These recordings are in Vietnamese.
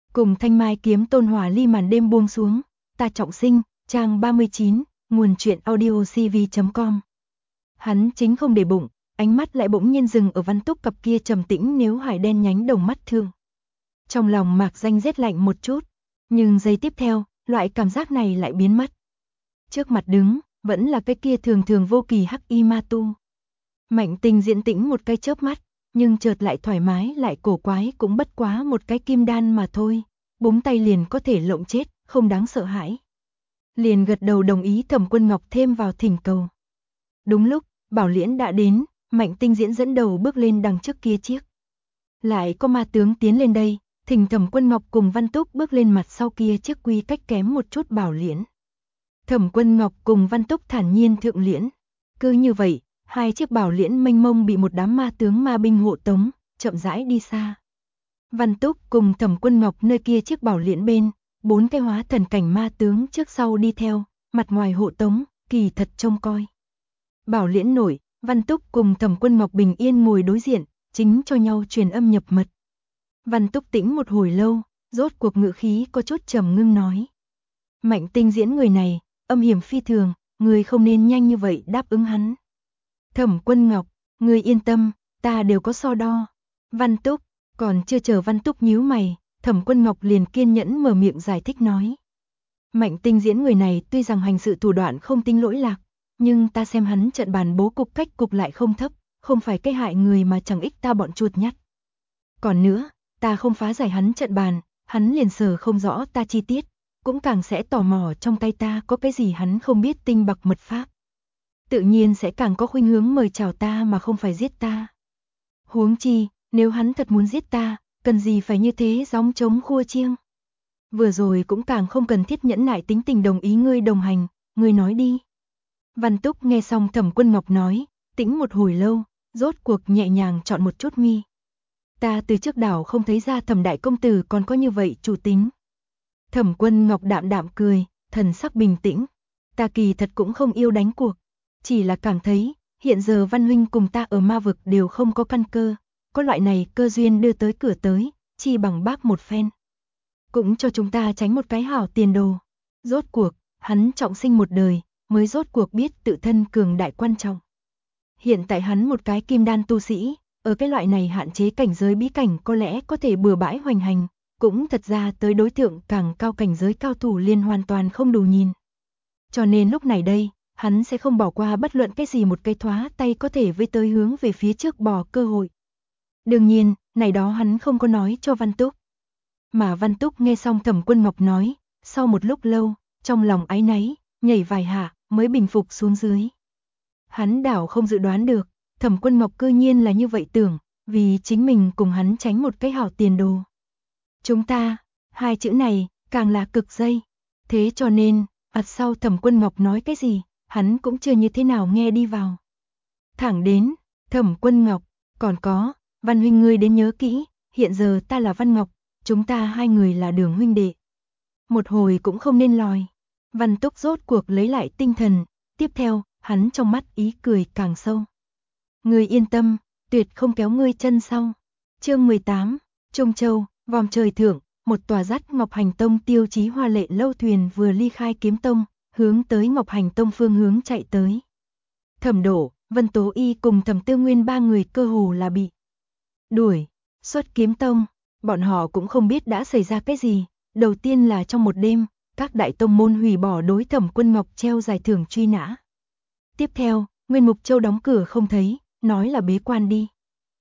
Cùng Thanh Mai kiếm tôn hòa ly màn đêm buông xuống, ta trọng sinh, trang 39, nguồn truyện audio cv.com. Hắn chính không để bụng, ánh mắt lại bỗng nhiên dừng ở Văn Túc cặp kia trầm tĩnh nếu hải đen nhánh đồng mắt thương. Trong lòng mạc danh rét lạnh một chút, nhưng giây tiếp theo, loại cảm giác này lại biến mất. Trước mặt đứng, vẫn là cái kia thường thường vô kỳ hắc y ma tu. Mạnh Tinh diễn tĩnh một cái chớp mắt, nhưng chợt lại thoải mái lại cổ quái cũng bất quá một cái kim đan mà thôi, búng tay liền có thể lộng chết, không đáng sợ hãi. Liền gật đầu đồng ý Thẩm Quân Ngọc thêm vào thỉnh cầu. Đúng lúc, Bảo Liễn đã đến, Mạnh Tinh diễn dẫn đầu bước lên đằng trước kia chiếc. Lại có ma tướng tiến lên đây, thỉnh Thẩm Quân Ngọc cùng Văn Túc bước lên mặt sau kia chiếc quy cách kém một chút Bảo Liễn. Thẩm Quân Ngọc cùng Văn Túc thản nhiên thượng liễn. Cứ như vậy, hai chiếc Bảo Liễn mênh mông bị một đám ma tướng ma binh hộ tống, chậm rãi đi xa. Văn Túc cùng Thẩm Quân Ngọc nơi kia chiếc Bảo Liễn bên, 4 cái hóa thần cảnh ma tướng trước sau đi theo, mặt ngoài hộ tống, kỳ thật trông coi. Bảo Liễn nổi, Văn Túc cùng Thẩm Quân Ngọc bình yên ngồi đối diện, chính cho nhau truyền âm nhập mật. Văn Túc tĩnh một hồi lâu, rốt cuộc ngữ khí có chút trầm ngưng nói. Mạnh Tinh diễn người này, âm hiểm phi thường, người không nên nhanh như vậy đáp ứng hắn. Thẩm Quân Ngọc, người yên tâm, ta đều có so đo. Văn Túc, còn chưa chờ Văn Túc nhíu mày, Thẩm Quân Ngọc liền kiên nhẫn mở miệng giải thích nói. Mạnh Tinh diễn người này tuy rằng hành sự thủ đoạn không tinh lỗi lạc, nhưng ta xem hắn trận bàn bố cục cách cục lại không thấp, không phải cái hại người mà chẳng ích ta bọn chuột nhắt. Còn nữa, ta không phá giải hắn trận bàn, hắn liền sờ không rõ ta chi tiết, cũng càng sẽ tò mò trong tay ta có cái gì hắn không biết tinh bạc mật pháp. Tự nhiên sẽ càng có khuynh hướng mời chào ta mà không phải giết ta. Huống chi, nếu hắn thật muốn giết ta, cần gì phải như thế gióng trống khua chiêng. Vừa rồi cũng càng không cần thiết nhẫn nại tính tình đồng ý ngươi đồng hành, ngươi nói đi. Văn Túc nghe xong Thẩm Quân Ngọc nói, tĩnh một hồi lâu, rốt cuộc nhẹ nhàng chọn một chút mi. Ta từ trước đảo không thấy ra Thẩm đại công tử còn có như vậy chủ tính. Thẩm Quân Ngọc đạm đạm cười, thần sắc bình tĩnh. Ta kỳ thật cũng không yêu đánh cuộc, chỉ là cảm thấy, hiện giờ Văn huynh cùng ta ở ma vực đều không có căn cơ, có loại này cơ duyên đưa tới cửa tới, chi bằng bác một phen. Cũng cho chúng ta tránh một cái hảo tiền đồ. Rốt cuộc, hắn trọng sinh một đời, mới rốt cuộc biết tự thân cường đại quan trọng. Hiện tại hắn một cái kim đan tu sĩ, ở cái loại này hạn chế cảnh giới bí cảnh có lẽ có thể bừa bãi hoành hành, cũng thật ra tới đối tượng càng cao cảnh giới cao thủ liên hoàn toàn không đủ nhìn. Cho nên lúc này đây, hắn sẽ không bỏ qua bất luận cái gì một cái thoá tay có thể với tới hướng về phía trước bò cơ hội. Đương nhiên, này đó hắn không có nói cho Văn Túc. Mà Văn Túc nghe xong Thẩm Quân Ngọc nói, sau một lúc lâu, trong lòng áy náy, nhảy vài hạ, mới bình phục xuống dưới. Hắn đảo không dự đoán được, Thẩm Quân Ngọc cư nhiên là như vậy tưởng, vì chính mình cùng hắn tránh một cái hảo tiền đồ. Chúng ta, hai chữ này, càng là cực dây. Thế cho nên, sau Thẩm Quân Ngọc nói cái gì, hắn cũng chưa như thế nào nghe đi vào. Thẳng đến, Thẩm Quân Ngọc, còn có, Văn huynh ngươi đến nhớ kỹ, hiện giờ ta là Văn Ngọc, chúng ta hai người là Đường huynh đệ. Một hồi cũng không nên lòi. Văn Túc rốt cuộc lấy lại tinh thần, tiếp theo, hắn trong mắt ý cười càng sâu. Ngươi yên tâm, tuyệt không kéo ngươi chân sau. Chương 18, Trung Châu, vòm trời thượng, một tòa dắt Ngọc Hành Tông tiêu chí hoa lệ lâu thuyền vừa ly khai Kiếm Tông, hướng tới Ngọc Hành Tông phương hướng chạy tới. Thẩm Độ, Vân Tố Y cùng Thẩm Tư Nguyên ba người cơ hồ là bị đuổi xuất Kiếm Tông, bọn họ cũng không biết đã xảy ra cái gì. Đầu tiên là trong một đêm, các đại tông môn hủy bỏ đối Thẩm Quân Ngọc treo giải thưởng truy nã. Tiếp theo, Nguyên Mục Châu đóng cửa không thấy, nói là bế quan đi.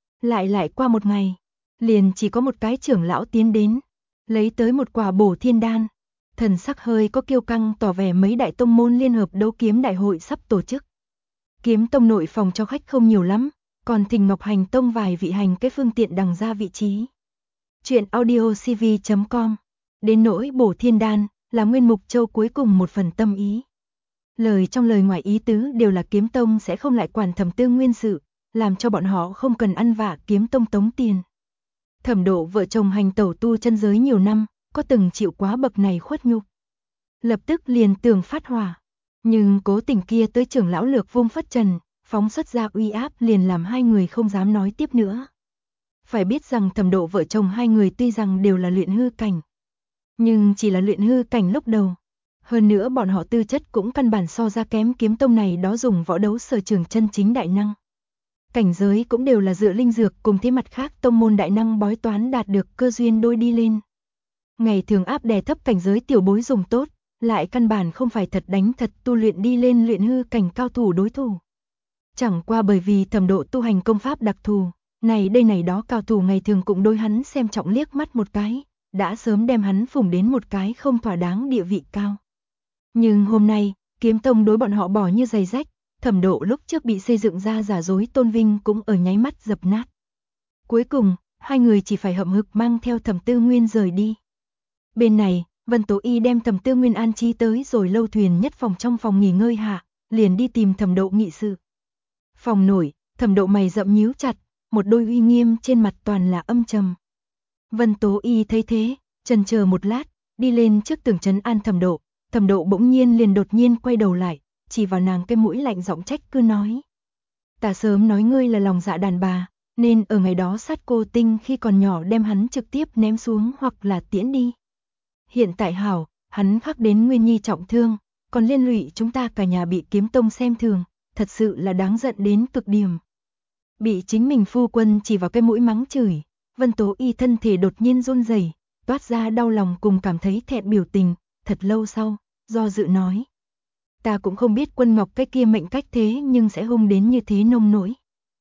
Lại qua một ngày, liền chỉ có một cái trưởng lão tiến đến, lấy tới một quả bổ thiên đan. Thần sắc hơi có kiêu căng tỏ vẻ mấy đại tông môn liên hợp đấu kiếm đại hội sắp tổ chức. Kiếm Tông nội phòng cho khách không nhiều lắm, còn thỉnh Ngọc Hành Tông vài vị hành cái phương tiện đằng ra vị trí. Chuyện audio cv.com. Đến nỗi bổ thiên đan, là Nguyên Mục Châu cuối cùng một phần tâm ý. Lời trong lời ngoài ý tứ đều là Kiếm Tông sẽ không lại quản Thẩm Tư Nguyên sự, làm cho bọn họ không cần ăn vạ Kiếm Tông tống tiền. Thẩm Độ vợ chồng hành tẩu tu chân giới nhiều năm, có từng chịu quá bậc này khuất nhục. Lập tức liền tưởng phát hỏa, nhưng cố tình kia tới trưởng lão lược vung phất trần, phóng xuất ra uy áp liền làm hai người không dám nói tiếp nữa. Phải biết rằng Thẩm Độ vợ chồng hai người tuy rằng đều là luyện hư cảnh, Nhưng chỉ là luyện hư cảnh lúc đầu. Hơn nữa bọn họ tư chất cũng căn bản so ra kém kiếm tông này đó dùng võ đấu sở trường chân chính đại năng. Cảnh giới cũng đều là dựa linh dược cùng thế mặt khác tông môn đại năng bói toán đạt được cơ duyên đôi đi lên. Ngày thường áp đè thấp cảnh giới tiểu bối dùng tốt, lại căn bản không phải thật đánh thật tu luyện đi lên luyện hư cảnh cao thủ đối thủ. Chẳng qua bởi vì Thẩm Độ tu hành công pháp đặc thù, này đây này đó cao thủ ngày thường cũng đối hắn xem trọng liếc mắt một cái, đã sớm đem hắn phủng đến một cái không thỏa đáng địa vị cao. Nhưng hôm nay, kiếm tông đối bọn họ bỏ như giày rách, Thẩm Độ lúc trước bị xây dựng ra giả dối tôn vinh cũng ở nháy mắt dập nát. Cuối cùng, hai người chỉ phải hậm hực mang theo Thẩm Tư Nguyên rời đi. Bên này, Vân Tố Y đem Thẩm Tư Nguyên an chi tới rồi lâu thuyền nhất phòng trong phòng nghỉ ngơi hạ, liền đi tìm Thẩm Độ nghị sự. Phòng nổi, Thẩm Độ mày rậm nhíu chặt, một đôi uy nghiêm trên mặt toàn là âm trầm. Vân Tố Y thấy thế, chần chờ một lát, đi lên trước tường trấn an Thẩm Độ. Thẩm Độ bỗng nhiên liền đột nhiên quay đầu lại, chỉ vào nàng cái mũi lạnh giọng trách cứ nói: "Ta sớm nói ngươi là lòng dạ đàn bà, nên ở ngày đó sát cô tinh khi còn nhỏ đem hắn trực tiếp ném xuống hoặc là tiễn đi. Hiện tại hảo, hắn khắc đến Nguyên Nhi trọng thương, còn liên lụy chúng ta cả nhà bị kiếm tông xem thường, thật sự là đáng giận đến cực điểm." Bị chính mình phu quân chỉ vào cái mũi mắng chửi, Vân Tố Y thân thể đột nhiên run rẩy, toát ra đau lòng cùng cảm thấy thẹn biểu tình, thật lâu sau, do dự nói: "Ta cũng không biết Quân Ngọc cái kia mệnh cách thế nhưng sẽ hung đến như thế nông nỗi.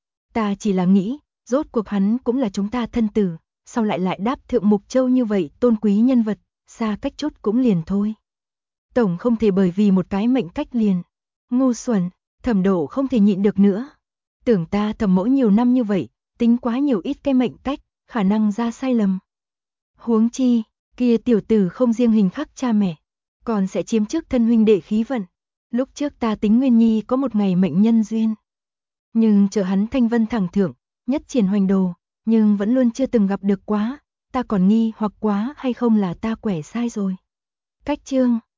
Ta chỉ là nghĩ, rốt cuộc hắn cũng là chúng ta thân tử, sau lại đáp thượng Mục Châu như vậy tôn quý nhân vật, xa cách chút cũng liền thôi. Tổng không thể bởi vì một cái mệnh cách liền. Ngu xuẩn." Thẩm Độ không thể nhịn được nữa. Tưởng ta thẩm mẫu nhiều năm như vậy, tính quá nhiều ít cái mệnh cách, khả năng ra sai lầm. Huống chi, kia tiểu tử không riêng hình khắc cha mẹ, còn sẽ chiếm trước thân huynh đệ khí vận. Lúc trước ta tính Nguyên Nhi có một ngày mệnh nhân duyên. Nhưng chờ hắn thanh vân thẳng thượng, nhất triển hoành đồ, nhưng vẫn luôn chưa từng gặp được quá, ta còn nghi hoặc quá hay không là ta quẻ sai rồi. Cách chương